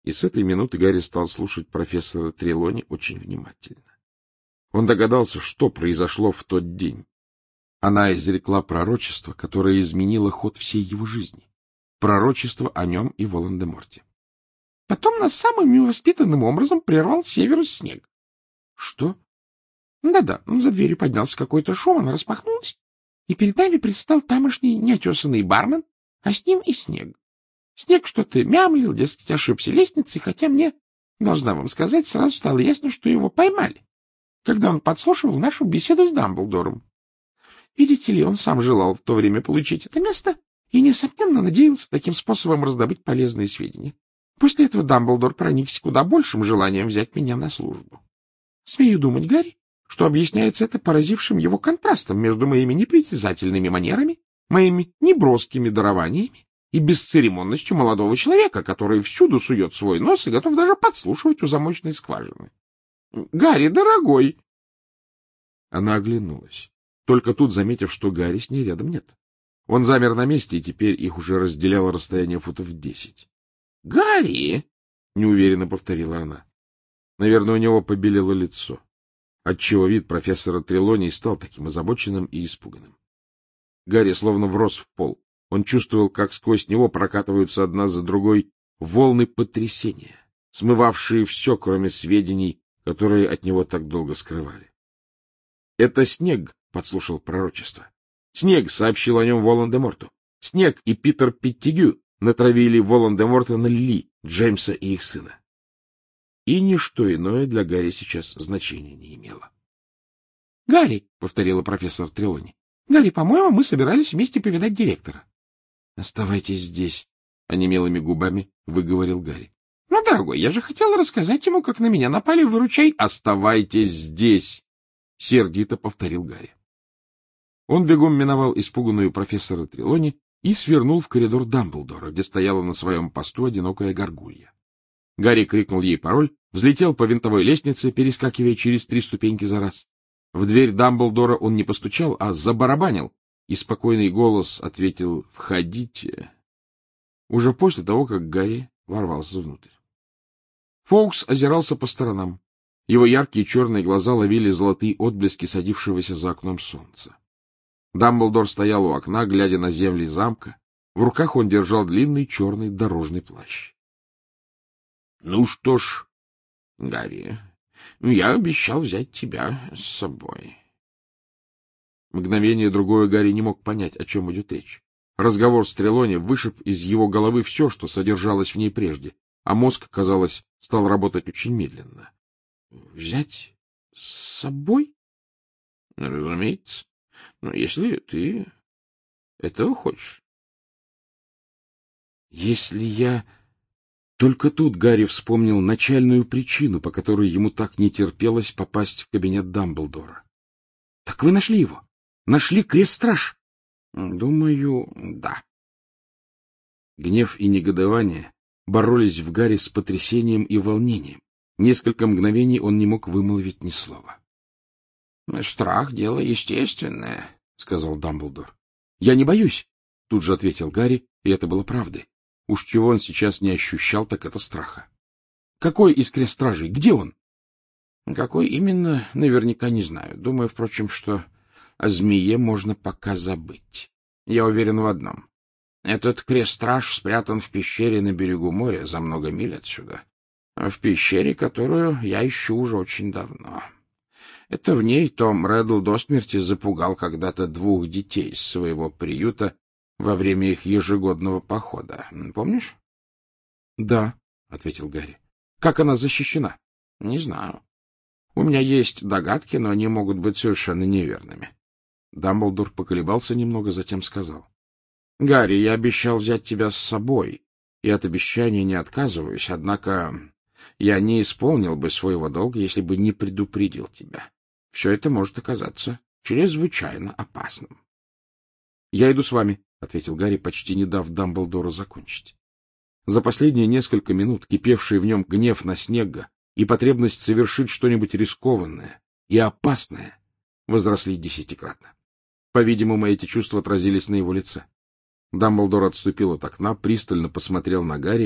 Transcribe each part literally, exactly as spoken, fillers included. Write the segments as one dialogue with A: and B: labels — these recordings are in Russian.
A: И с этой минуты Гарри стал слушать профессора Трелони очень внимательно. Он догадался, что произошло в тот день. Она изрекла пророчество, которое изменило ход всей его жизни. Пророчество о нем и Волан-де-Морте. Потом нас самым невоспитанным образом прервал Северус снег. — Что? Да-да, за дверью поднялся какой-то шум, она распахнулась, и перед нами предстал тамошний неотесанный бармен, а с ним и Снег. Снег что-то мямлил, дескать, ошибся лестницей, хотя мне, должна вам сказать, сразу стало ясно, что его поймали, когда он подслушивал нашу беседу с Дамблдором. Видите ли, он сам желал в то время получить это место и, несомненно, надеялся таким способом раздобыть полезные сведения. После этого Дамблдор проникся куда большим желанием взять меня на службу. Смею думать, Гарри, что объясняется это поразившим его контрастом между моими непритязательными манерами, моими неброскими дарованиями и бесцеремонностью молодого человека, который всюду сует свой нос и готов даже подслушивать у замочной скважины. — Гарри, дорогой! Она оглянулась, только тут заметив, что Гарри с ней рядом нет. Он замер на месте, и теперь их уже разделяло расстояние футов десять. — Гарри! — неуверенно повторила она. Наверное, у него побелело лицо, отчего вид профессора Трелони стал таким озабоченным и испуганным. Гарри словно врос в пол. Он чувствовал, как сквозь него прокатываются одна за другой волны потрясения, смывавшие все, кроме сведений, которые от него так долго скрывали. — Это Снег подслушал пророчество. Снег сообщил о нем Волан-де-Морту. Снег и Питер Петтигю натравили Волан-де-Морта на Ли, Джеймса и их сына. И ничто иное для Гарри сейчас значения не имело. — Гарри, — повторила профессор Трелони, — Гарри, по-моему, мы собирались вместе повидать директора. — Оставайтесь здесь, — онемелыми губами выговорил Гарри. — Ну, дорогой, я же хотел рассказать ему, как на меня напали, выручай. — Оставайтесь здесь, — сердито повторил Гарри. Он бегом миновал испуганную профессора Трелони и свернул в коридор Дамблдора, где стояла на своем посту одинокая горгулья. Гарри крикнул ей пароль, взлетел по винтовой лестнице, перескакивая через три ступеньки за раз. В дверь Дамблдора он не постучал, а забарабанил, и спокойный голос ответил «Входите», уже после того, как Гарри ворвался внутрь. Фоукс озирался по сторонам. Его яркие черные глаза ловили золотые отблески садившегося за окном солнца. Дамблдор стоял у окна, глядя на земли замка. В руках он держал длинный черный дорожный плащ. — Ну что ж, Гарри, я обещал взять тебя с собой. Мгновение другое Гарри не мог понять, о чем идет речь. Разговор с Трелони вышиб из его головы все, что содержалось в ней прежде, а мозг, казалось, стал работать очень медленно. — Взять с собой? — Разумеется. Но если ты этого хочешь. — Если я... Только тут Гарри вспомнил начальную причину, по которой ему так не терпелось попасть в кабинет Дамблдора. — Так вы нашли его? Нашли крест-страж? — Думаю, да. Гнев и негодование боролись в Гарри с потрясением и волнением. Несколько мгновений он не мог вымолвить ни слова. — Страх — дело естественное, — сказал Дамблдор. — Я не боюсь, — тут же ответил Гарри, и это было правдой. Уж чего он сейчас не ощущал, так это страха. — Какой из крест-стражей? Где он? — Какой именно, наверняка не знаю. Думаю, впрочем, что о змее можно пока забыть. Я уверен в одном. Этот крест-страж спрятан в пещере на берегу моря за много миль отсюда. В пещере, которую я ищу уже очень давно. Это в ней Том Реддл до смерти запугал когда-то двух детей из своего приюта во время их ежегодного похода. Помнишь? — Да, — ответил Гарри. — Как она защищена? — Не знаю. У меня есть догадки, но они могут быть совершенно неверными. Дамблдор поколебался немного, затем сказал. — Гарри, я обещал взять тебя с собой, и от обещания не отказываюсь, однако я не исполнил бы своего долга, если бы не предупредил тебя. Все это может оказаться чрезвычайно опасным. — Я иду с вами, — ответил Гарри, почти не дав Дамблдору закончить. За последние несколько минут кипевший в нем гнев на Снегга и потребность совершить что-нибудь рискованное и опасное возросли десятикратно. По-видимому, эти чувства отразились на его лице. Дамблдор отступил от окна, пристально посмотрел на Гарри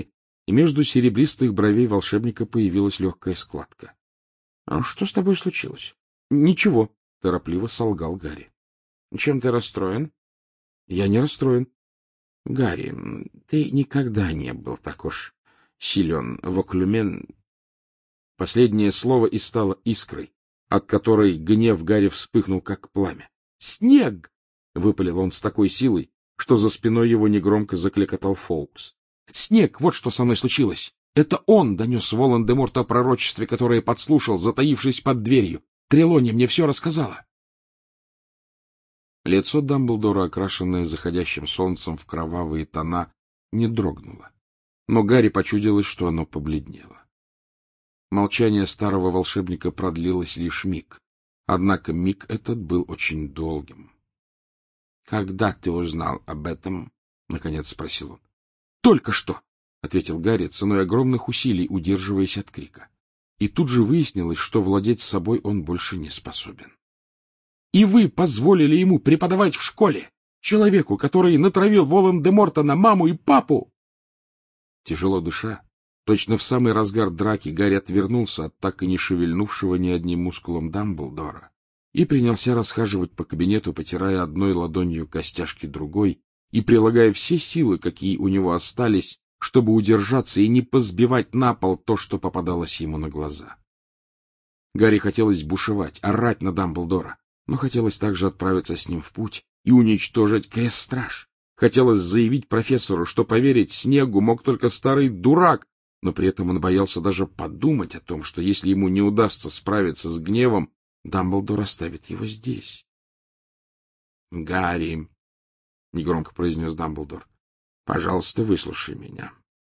A: и между серебристых бровей волшебника появилась легкая складка. — Что с тобой случилось? — Ничего, — торопливо солгал Гарри. — Чем ты расстроен? — Я не расстроен. — Гарри, ты никогда не был так уж силен в оклюмен. Последнее слово и стало искрой, от которой гнев Гарри вспыхнул, как пламя. — Снег! — выпалил он с такой силой, что за спиной его негромко закликотал Фоукс. — Снег! Вот что со мной случилось! Это он донес Волан-де-Морту о пророчестве, которое подслушал, затаившись под дверью. Трелони мне все рассказала. Лицо Дамблдора, окрашенное заходящим солнцем в кровавые тона, не дрогнуло, но Гарри почудилось, что оно побледнело. Молчание старого волшебника продлилось лишь миг, однако миг этот был очень долгим. — Когда ты узнал об этом? — наконец спросил он. — Только что! — ответил Гарри, ценой огромных усилий удерживаясь от крика. И тут же выяснилось, что владеть собой он больше не способен. — И вы позволили ему преподавать в школе, человеку, который натравил Волан-де-Морта на маму и папу? Тяжело дыша, точно в самый разгар драки, Гарри отвернулся от так и не шевельнувшего ни одним мускулом Дамблдора и принялся расхаживать по кабинету, потирая одной ладонью костяшки другой и прилагая все силы, какие у него остались, чтобы удержаться и не позбивать на пол то, что попадалось ему на глаза. Гарри хотелось бушевать, орать на Дамблдора, но хотелось также отправиться с ним в путь и уничтожить Крест-Страж. Хотелось заявить профессору, что поверить Снеггу мог только старый дурак, но при этом он боялся даже подумать о том, что если ему не удастся справиться с гневом, Дамблдор оставит его здесь. — Гарри, — негромко произнес Дамблдор, — пожалуйста, выслушай меня.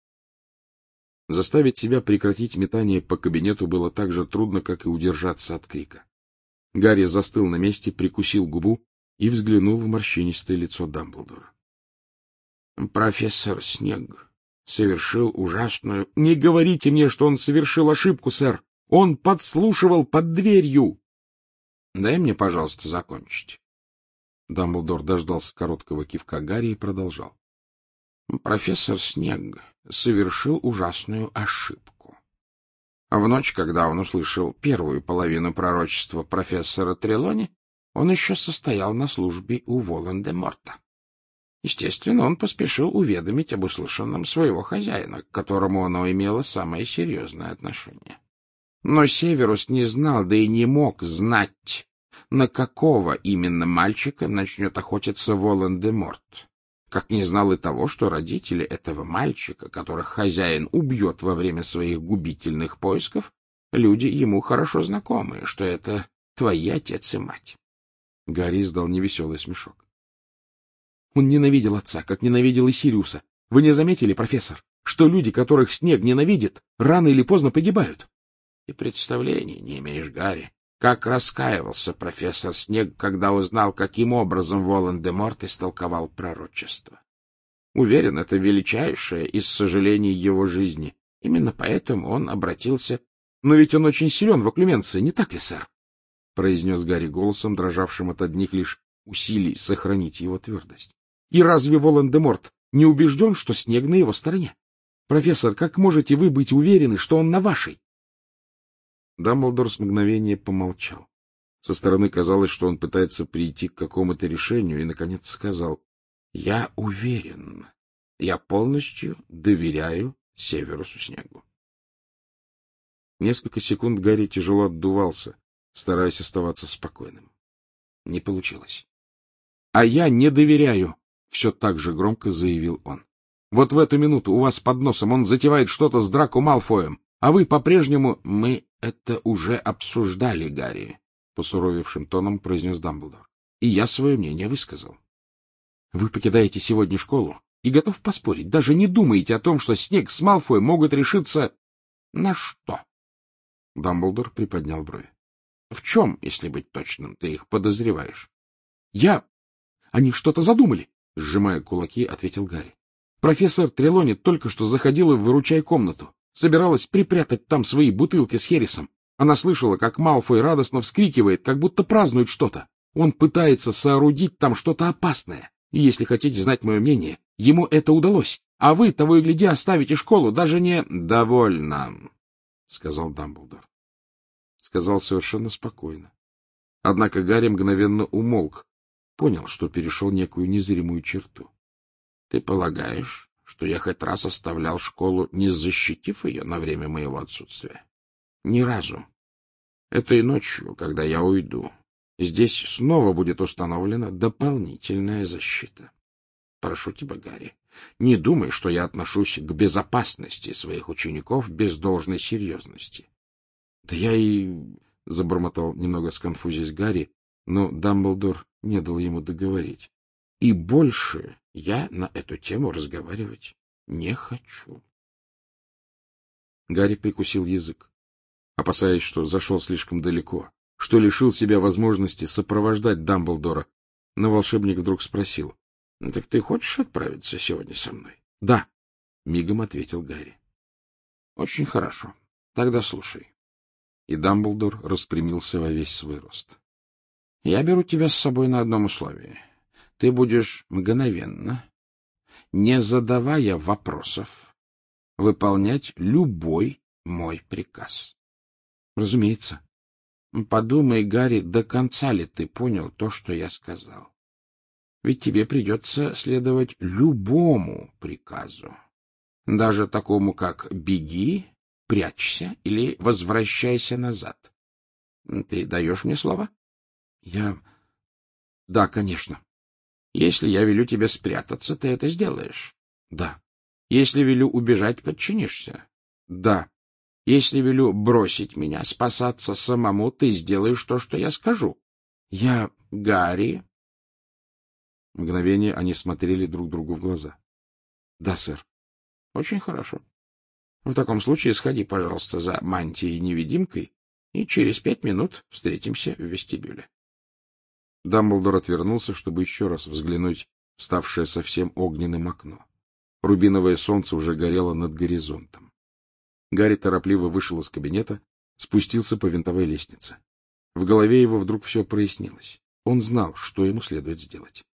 A: Заставить себя прекратить метание по кабинету было так же трудно, как и удержаться от крика. Гарри застыл на месте, прикусил губу и взглянул в морщинистое лицо Дамблдора. — Профессор Снегг совершил ужасную... — Не говорите мне, что он совершил ошибку, сэр! Он подслушивал под дверью! — Дай мне, пожалуйста, закончить. Дамблдор дождался короткого кивка Гарри и продолжал. Профессор Снегг совершил ужасную ошибку. В ночь, когда он услышал первую половину пророчества профессора Трелони, он еще состоял на службе у Волан-де-Морта. Естественно, он поспешил уведомить об услышанном своего хозяина, к которому оно имело самое серьезное отношение. Но Северус не знал, да и не мог знать, на какого именно мальчика начнет охотиться Волан-де-Морт, как не знал и того, что родители этого мальчика, которых хозяин убьет во время своих губительных поисков, люди ему хорошо знакомые, что это твои отец и мать. Гарри издал невеселый смешок. Он ненавидел отца, как ненавидел и Сириуса. Вы не заметили, профессор, что люди, которых Снегг ненавидит, рано или поздно погибают? И представления не имеешь, Гарри, как раскаивался профессор Снегг, когда узнал, каким образом Волан-де-Морт истолковал пророчество. Уверен, это величайшее из сожалений его жизни. Именно поэтому он обратился... — Но ведь он очень силен в оклюменции, не так ли, сэр? — произнес Гарри голосом, дрожавшим от одних лишь усилий сохранить его твердость. — И разве Волан-де-Морт не убежден, что Снегг на его стороне? Профессор, как можете вы быть уверены, что он на вашей? Дамблдор с мгновения помолчал. Со стороны казалось, что он пытается прийти к какому-то решению, и, наконец, сказал: — Я уверен. Я полностью доверяю Северусу Снеггу. Несколько секунд Гарри тяжело отдувался, стараясь оставаться спокойным. Не получилось. — А я не доверяю, — все так же громко заявил он. — Вот в эту минуту у вас под носом он затевает что-то с Драко Малфоем, а вы по-прежнему... — Мы это уже обсуждали, Гарри, — посуровевшим тоном произнес Дамблдор. — И я свое мнение высказал. Вы покидаете сегодня школу и, готов поспорить, даже не думаете о том, что Снегг с Малфоем могут решиться... — На что? Дамблдор приподнял брови. — В чем, если быть точным, ты их подозреваешь? — Я... Они что-то задумали, — сжимая кулаки, ответил Гарри. Профессор Трелони только что заходила в выручай-комнату, собиралась припрятать там свои бутылки с хересом. Она слышала, как Малфой радостно вскрикивает, как будто празднует что-то. Он пытается соорудить там что-то опасное. И если хотите знать мое мнение, ему это удалось. А вы, того и гляди, оставите школу, даже не... — Довольно, — сказал Дамблдор. Сказал совершенно спокойно. Однако Гарри мгновенно умолк, понял, что перешел некую незримую черту. — Ты полагаешь, что я хоть раз оставлял школу, не защитив ее на время моего отсутствия? Ни разу. Этой ночью, когда я уйду, здесь снова будет установлена дополнительная защита. Прошу тебя, Гарри, не думай, что я отношусь к безопасности своих учеников без должной серьезности. — Да я и... — забормотал немного сконфузясь Гарри, но Дамблдор не дал ему договорить. — И больше я на эту тему разговаривать не хочу. Гарри прикусил язык, опасаясь, что зашел слишком далеко, что лишил себя возможности сопровождать Дамблдора. Но волшебник вдруг спросил: — Так ты хочешь отправиться сегодня со мной? — Да, — мигом ответил Гарри. — Очень хорошо. Тогда слушай. И Дамблдор распрямился во весь свой рост. — Я беру тебя с собой на одном условии. Ты будешь мгновенно, не задавая вопросов, выполнять любой мой приказ. — Разумеется. — Подумай, Гарри, до конца ли ты понял то, что я сказал? Ведь тебе придется следовать любому приказу, даже такому, как «беги», «прячься» или «возвращайся назад». Ты даешь мне слово? — Я... Да, конечно. — Если я велю тебе спрятаться, ты это сделаешь? — Да. — Если велю убежать, подчинишься? — Да. — Если велю бросить меня, спасаться самому, ты сделаешь то, что я скажу? — Я... — Гарри... Мгновение они смотрели друг другу в глаза. — Да, сэр. — Очень хорошо. В таком случае сходи, пожалуйста, за мантией-невидимкой, и через пять минут встретимся в вестибюле. Дамблдор отвернулся, чтобы еще раз взглянуть в ставшее совсем огненным окно. Рубиновое солнце уже горело над горизонтом. Гарри торопливо вышел из кабинета, спустился по винтовой лестнице. В голове его вдруг все прояснилось. Он знал, что ему следует сделать.